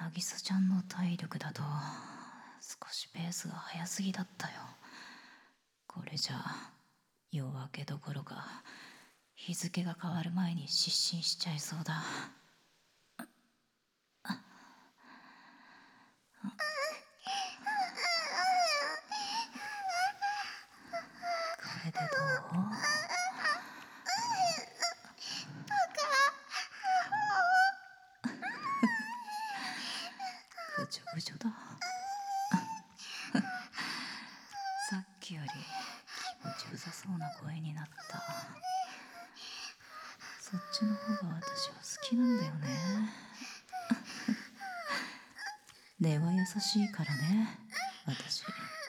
渚ちゃんの体力だと少しペースが速すぎだったよ。これじゃ夜明けどころか日付が変わる前に失神しちゃいそうだ。これでどう？ぐちょぐちょだ。さっきより気持ちよさそうな声になった。そっちの方が私は好きなんだよね。根は優しいからね、私。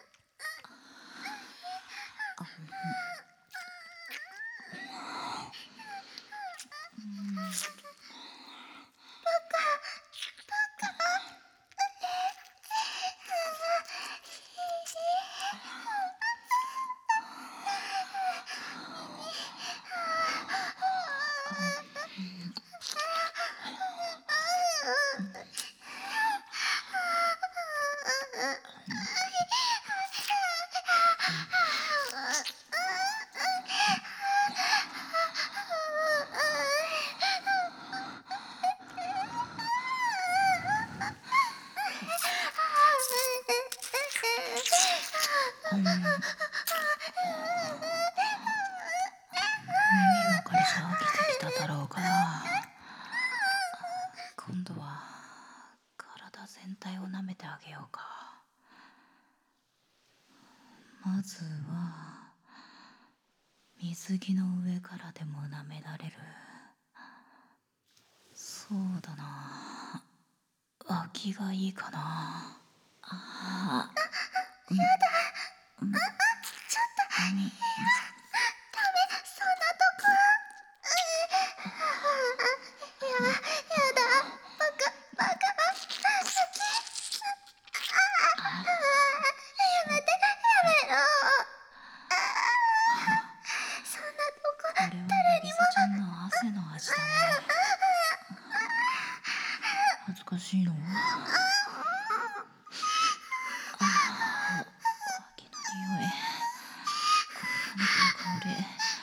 耳ばかりじゃ飽きてきただろうから、今度は体全体を舐めてあげようか。まずは水着の上からでも舐められる。そうだな、脇がいいかな。ああ、やだ、ちょっとダメ、そんなとこ。やだ、バカ、やめて、やめろ。そんなとこ、これは渚ちゃんの汗の味だね。恥ずかしいの？脇の匂い、この香り。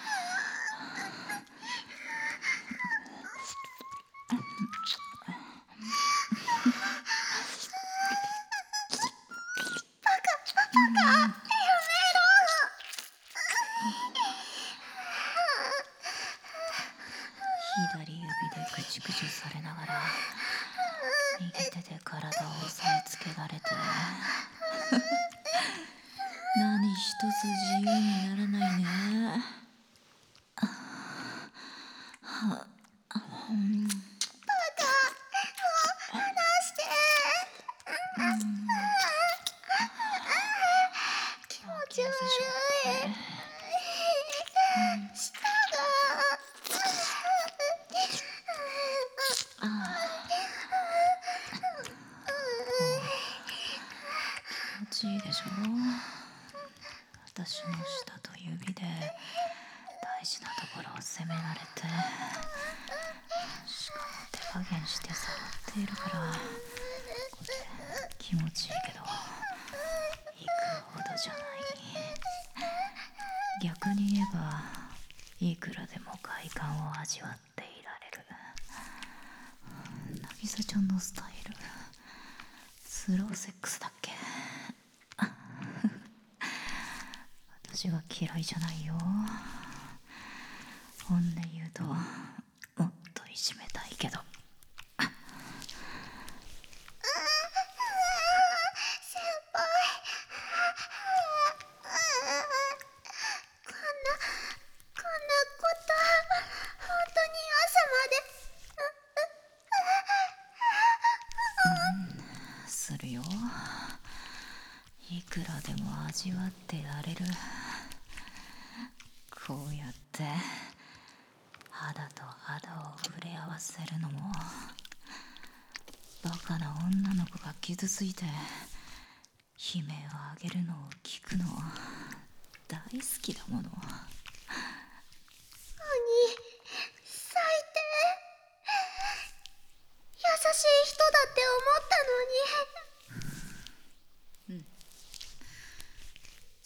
左指でぐちぐちされながら右手で体を押さえつけられて何一つ自由にならないね。気持ち悪い。舌が気持ちいいでしょ。私の舌と指で大事なところを責められて、しかも手加減して触っているから、これ気持ちいいけど幾ほどじゃない。逆に言えばいくらでも快感を味わっていられる。渚ちゃんのスタイルスローセックスだっけ？私は嫌いじゃないよ。本音言うともっといじめたいけど。先輩、こんなこと本当に朝までするよ。いくらでも味わってられる。こうやって肌と肌を触れ合わせるのも、バカな女の子が傷ついて悲鳴を上げるのを聞くの大好きだもの。何、最低。優しい人だって思ったの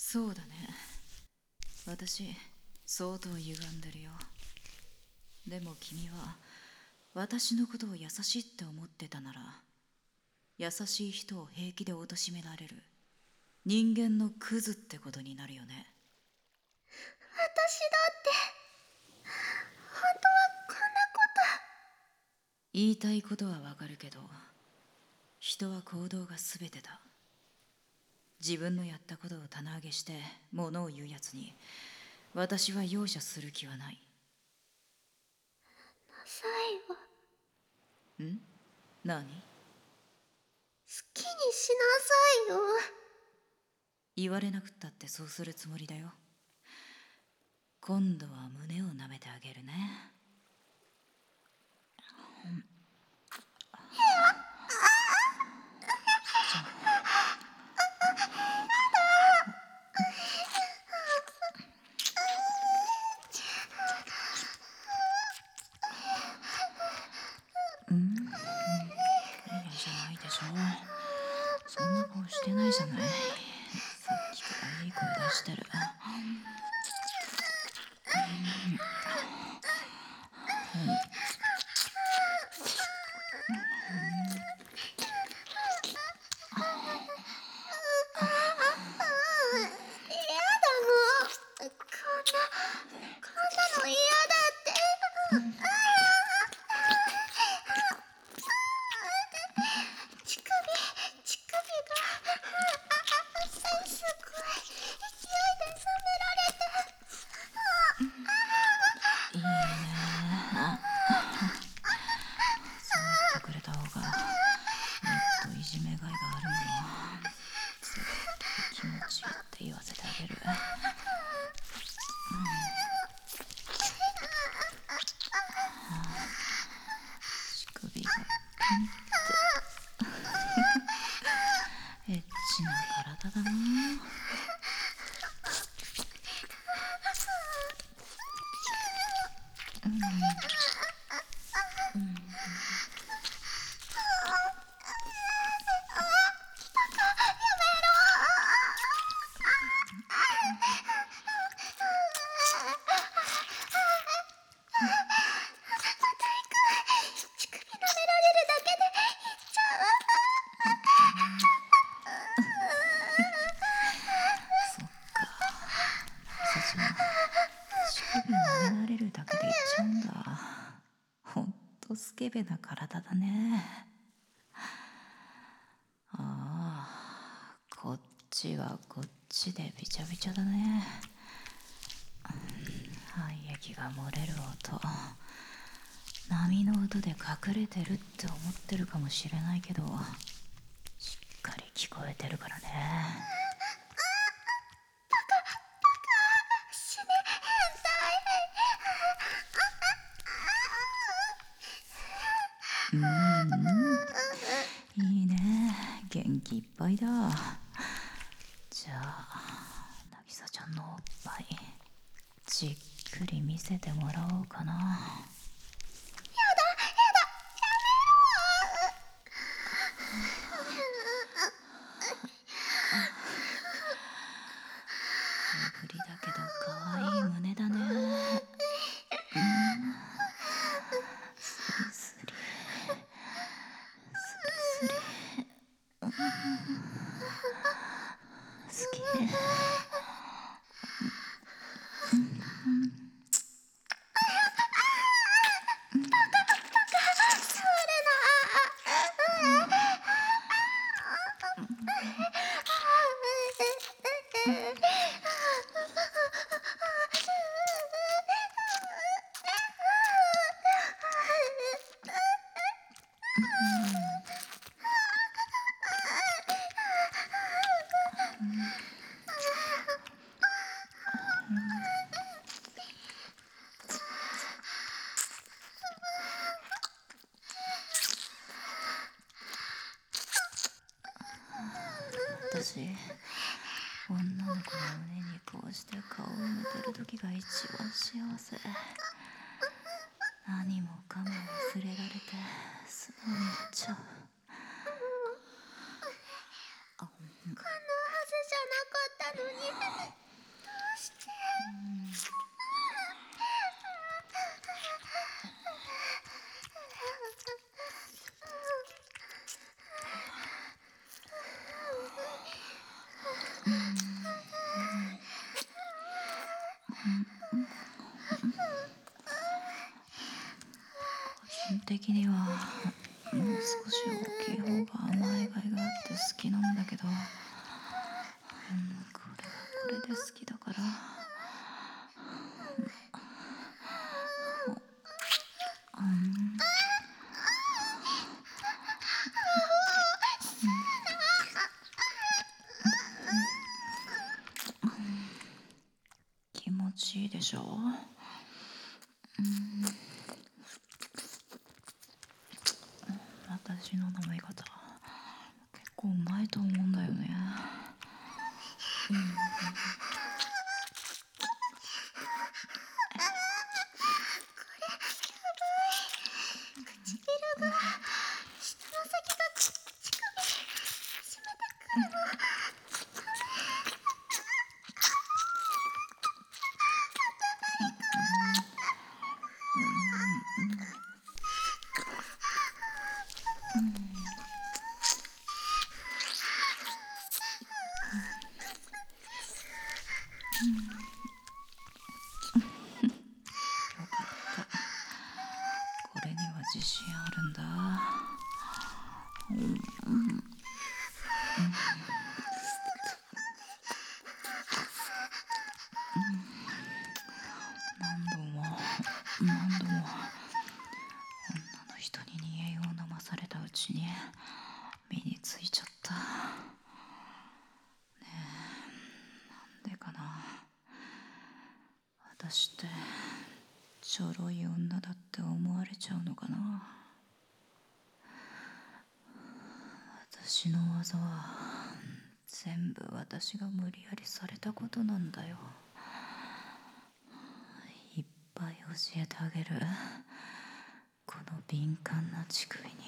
そうだね。私、相当歪んでるよ。でも君は、私のことを優しいって思ってたなら、優しい人を平気で貶められる人間のクズってことになるよね。 私だって本当はこんなこと。 言いたいことはわかるけど、人は行動が全てだ。自分のやったことを棚上げして物を言うやつに私は容赦する気はない。 最後何？ 好きにしなさいよ。 言われなくったってそうするつもりだよ。今度は胸を舐めてあげるね。嫌じゃないでしょ。そんな顔してないじゃない。さっきからいい声出してる。 こんなの嫌だって。乳首がすごい勢いで冷められて。 いいね。そう言ってくれた方がもっといじめがいがあるのよ。絶対気持ちいいって言わせてあげる。乳首がピンってエッチな体だな。 乳首舐められるだけでいっちゃう。 そっか。さちゃん、乳首舐められるだけでいっちゃうんだ。ほんとスケベな体だね。ああ、こっちはこっちでびちゃびちゃだね。廃液が漏れる音、波の音で隠れてるって思ってるかもしれないけど、しっかり聞こえてるからね。 死ね変態。 いいね、元気いっぱいだ。じゃあ渚ちゃんのおっぱいじっくり見せてもらおうかな。小ぶりだけど可愛い胸だね。スリスリスリスリ、好き。私、女の子の胸にこうして顔を向ける時が一番幸せ。何もかも忘れられて素直になっちゃう。 こんなはずじゃなかったのに。 個人的にはもう少し大きい方が甘いがいがあって好きなんだけど、これはこれで好きだから。気持ちいいでしょ。私の飲み方結構うまいと思うんだよね。 唇が下の先が乳首締めてくるの。 よかった。これには自信あるんだ。何度も女の人に煮え湯を飲まされたうちに身についちゃった。ねえ、なんでかな。私ってちょろい女だって思われちゃうのかな。私の技は全部私が無理やりされたことなんだよ。いっぱい教えてあげる。この敏感な乳首に